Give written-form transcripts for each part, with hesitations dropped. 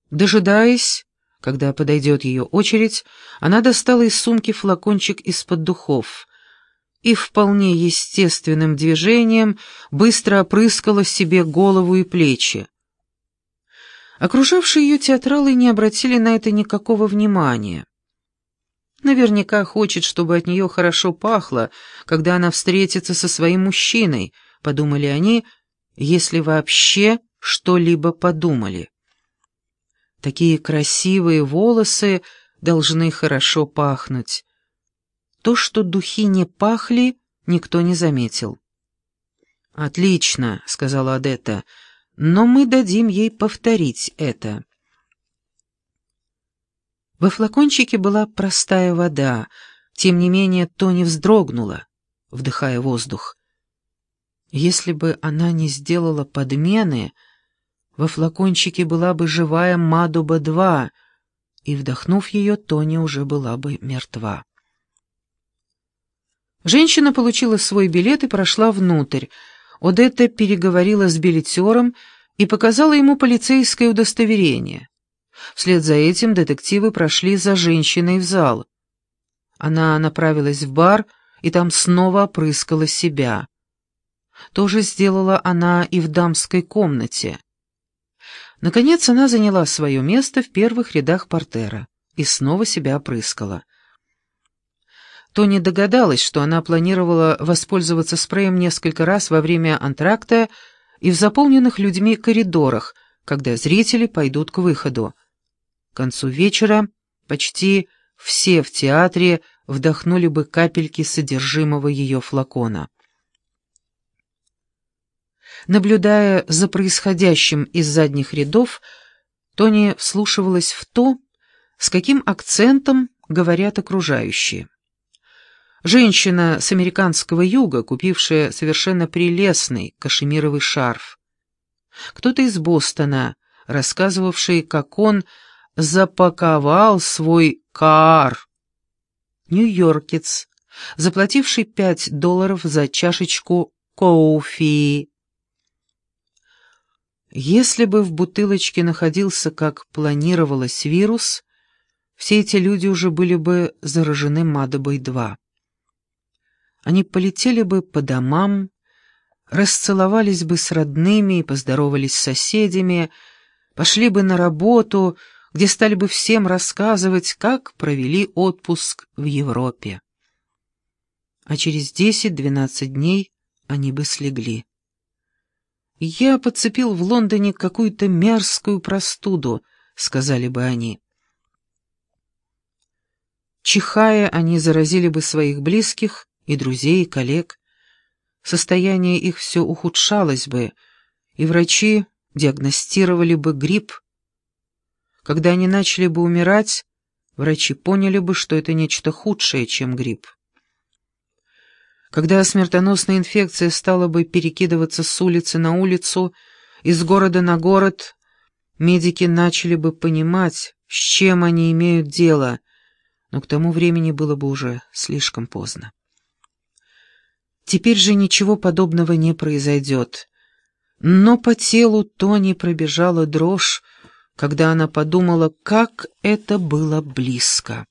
Дожидаясь, когда подойдет ее очередь, она достала из сумки флакончик из-под духов и вполне естественным движением быстро опрыскала себе голову и плечи. Окружавшие ее театралы не обратили на это никакого внимания. Наверняка хочет, чтобы от нее хорошо пахло, когда она встретится со своим мужчиной, подумали они, если вообще что-либо подумали. Такие красивые волосы должны хорошо пахнуть. То, что духи не пахли, никто не заметил. «Отлично», — сказала Одетта, — «но мы дадим ей повторить это». Во флакончике была простая вода, тем не менее Тони вздрогнула, вдыхая воздух. Если бы она не сделала подмены, во флакончике была бы живая Мадуба-2, и, вдохнув ее, Тони уже была бы мертва. Женщина получила свой билет и прошла внутрь. Одетта переговорила с билетером и показала ему полицейское удостоверение. Вслед за этим детективы прошли за женщиной в зал. Она направилась в бар и там снова опрыскала себя. То же сделала она и в дамской комнате. Наконец она заняла свое место в первых рядах портера и снова себя опрыскала. Тони догадалась, что она планировала воспользоваться спреем несколько раз во время антракта и в заполненных людьми коридорах, когда зрители пойдут к выходу. К концу вечера почти все в театре вдохнули бы капельки содержимого ее флакона. Наблюдая за происходящим из задних рядов, Тони вслушивалась в то, с каким акцентом говорят окружающие. Женщина с американского юга, купившая совершенно прелестный кашемировый шарф. Кто-то из Бостона, рассказывавший, как он запаковал свой каар. Нью-Йоркец, заплативший $5 за чашечку кофе. Если бы в бутылочке находился, как планировалось, вирус, все эти люди уже были бы заражены Мадобой-2. Они полетели бы по домам, расцеловались бы с родными и поздоровались с соседями, пошли бы на работу, где стали бы всем рассказывать, как провели отпуск в Европе. А через 10-12 дней они бы слегли. «Я подцепил в Лондоне какую-то мерзкую простуду», — сказали бы они. Чихая, они заразили бы своих близких и друзей, и коллег. Состояние их все ухудшалось бы, и врачи диагностировали бы грипп. Когда они начали бы умирать, врачи поняли бы, что это нечто худшее, чем грипп. Когда смертоносная инфекция стала бы перекидываться с улицы на улицу, из города на город, медики начали бы понимать, с чем они имеют дело, но к тому времени было бы уже слишком поздно. Теперь же ничего подобного не произойдет. Но по телу Тони пробежала дрожь, когда она подумала, как это было близко.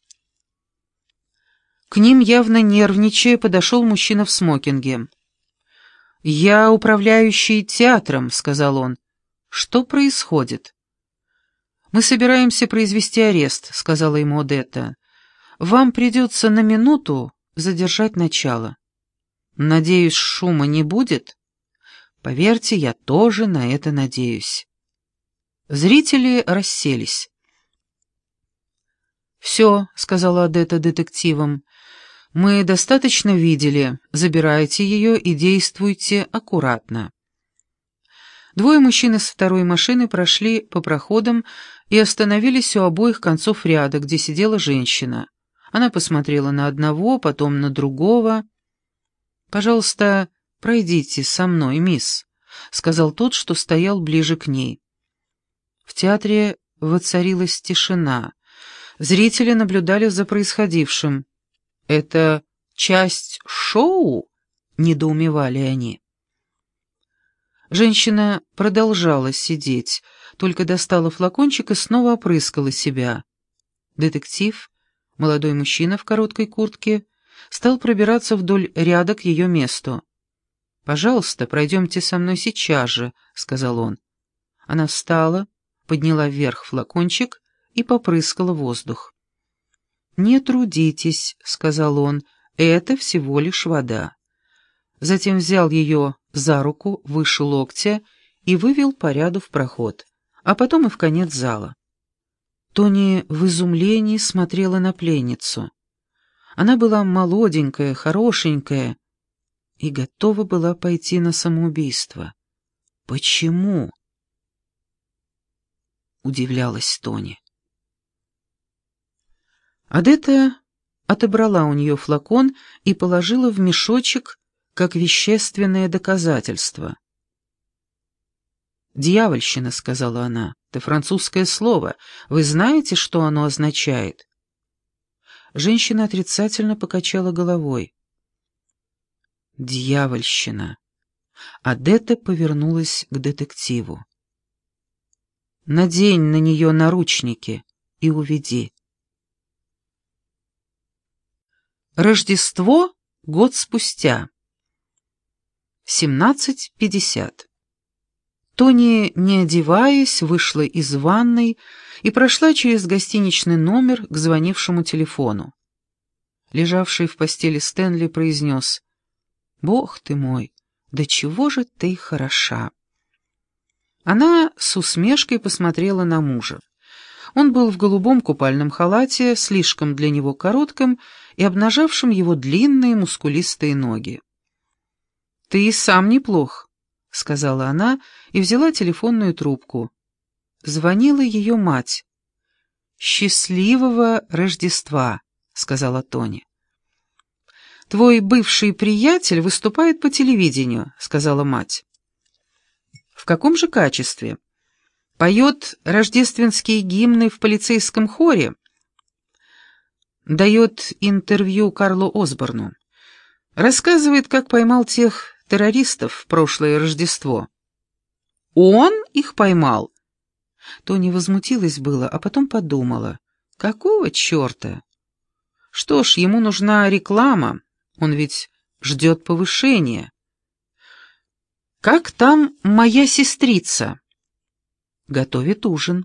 К ним, явно нервничая, подошел мужчина в смокинге. «Я управляющий театром», — сказал он. «Что происходит?» «Мы собираемся произвести арест», — сказала ему Одетта. «Вам придется на минуту задержать начало. Надеюсь, шума не будет?» «Поверьте, я тоже на это надеюсь». Зрители расселись. «Все», — сказала Одетта детективам, — «мы достаточно видели. Забирайте ее и действуйте аккуратно». Двое мужчин из второй машины прошли по проходам и остановились у обоих концов ряда, где сидела женщина. Она посмотрела на одного, потом на другого. «Пожалуйста, пройдите со мной, мисс», — сказал тот, что стоял ближе к ней. В театре воцарилась тишина. Зрители наблюдали за происходившим. «Это часть шоу?» — недоумевали они. Женщина продолжала сидеть, только достала флакончик и снова опрыскала себя. Детектив, молодой мужчина в короткой куртке, стал пробираться вдоль ряда к ее месту. «Пожалуйста, пройдемте со мной сейчас же», — сказал он. Она встала, подняла вверх флакончик и попрыскала воздух. «Не трудитесь», — сказал он, — «это всего лишь вода». Затем взял ее за руку выше локтя и вывел по ряду в проход, а потом и в конец зала. Тони в изумлении смотрела на пленницу. Она была молоденькая, хорошенькая и готова была пойти на самоубийство. «Почему?» — удивлялась Тони. Одетта отобрала у нее флакон и положила в мешочек как вещественное доказательство. «Дьявольщина», — сказала она, — «это французское слово. Вы знаете, что оно означает?» Женщина отрицательно покачала головой. «Дьявольщина». Одетта повернулась к детективу. «Надень на нее наручники и уведи». Рождество год спустя. 17:50. Тони, не одеваясь, вышла из ванной и прошла через гостиничный номер к звонившему телефону. Лежавший в постели Стэнли произнес: «Бог ты мой, да чего же ты хороша!» Она с усмешкой посмотрела на мужа. Он был в голубом купальном халате, слишком для него коротком и обнажавшим его длинные мускулистые ноги. «Ты и сам неплох», — сказала она и взяла телефонную трубку. Звонила ее мать. «Счастливого Рождества», — сказала Тони. «Твой бывший приятель выступает по телевидению», — сказала мать. «В каком же качестве? Поет рождественские гимны в полицейском хоре? Дает интервью Карлу Осборну. Рассказывает, как поймал тех террористов в прошлое Рождество». «Он их поймал?» Тони возмутилась было, а потом подумала: какого черта? Что ж, ему нужна реклама, он ведь ждет повышения. «Как там моя сестрица?» «Готовит ужин».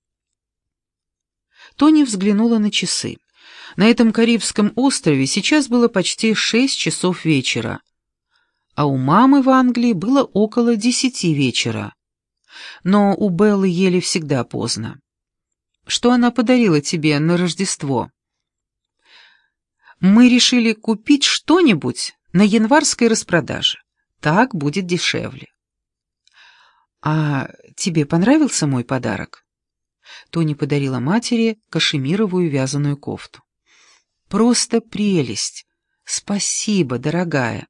Тони взглянула на часы. На этом Карибском острове сейчас было почти 6 часов вечера, а у мамы в Англии было около 10 вечера. Но у Беллы ели всегда поздно. «Что она подарила тебе на Рождество?» «Мы решили купить что-нибудь на январской распродаже. Так будет дешевле». «А тебе понравился мой подарок?» Тони подарила матери кашемировую вязаную кофту. «Просто прелесть! Спасибо, дорогая!»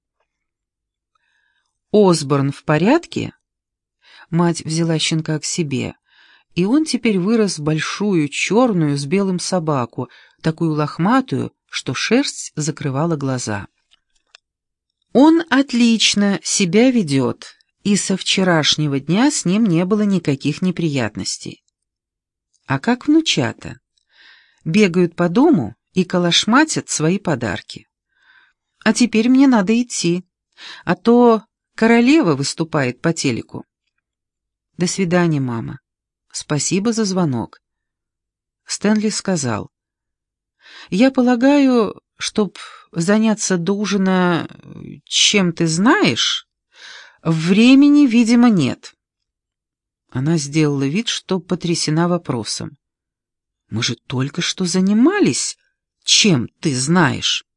«Осборн в порядке?» Мать взяла щенка к себе, и он теперь вырос в большую черную с белым собаку, такую лохматую, что шерсть закрывала глаза. «Он отлично себя ведет, и со вчерашнего дня с ним не было никаких неприятностей. А как внучата? Бегают по дому и калашматят свои подарки. А теперь мне надо идти, а то королева выступает по телеку». «До свидания, мама. Спасибо за звонок». Стэнли сказал: «Я полагаю, чтоб заняться до ужина чем ты знаешь, времени, видимо, нет». Она сделала вид, что потрясена вопросом. «Мы же только что занимались. Чем ты знаешь?»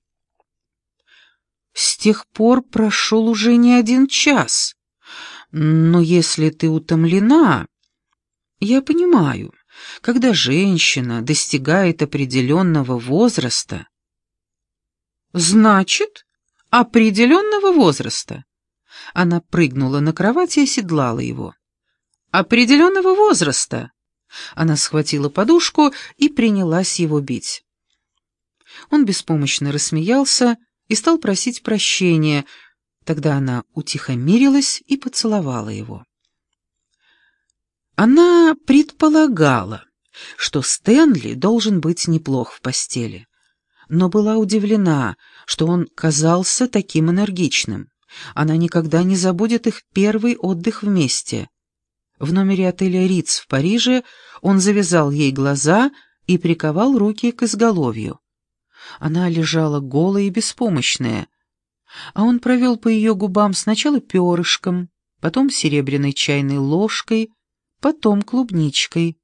«С тех пор прошел уже не 1 час. Но если ты утомлена...» «Я понимаю, когда женщина достигает определенного возраста...» «Значит, определенного возраста?» Она прыгнула на кровать и оседлала его. «Определенного возраста!» Она схватила подушку и принялась его бить. Он беспомощно рассмеялся и стал просить прощения. Тогда она утихомирилась и поцеловала его. Она предполагала, что Стэнли должен быть неплох в постели, но была удивлена, что он казался таким энергичным. Она никогда не забудет их первый отдых вместе. В номере отеля «Риц» в Париже он завязал ей глаза и приковал руки к изголовью. Она лежала голая и беспомощная, а он провел по ее губам сначала перышком, потом серебряной чайной ложкой, потом клубничкой.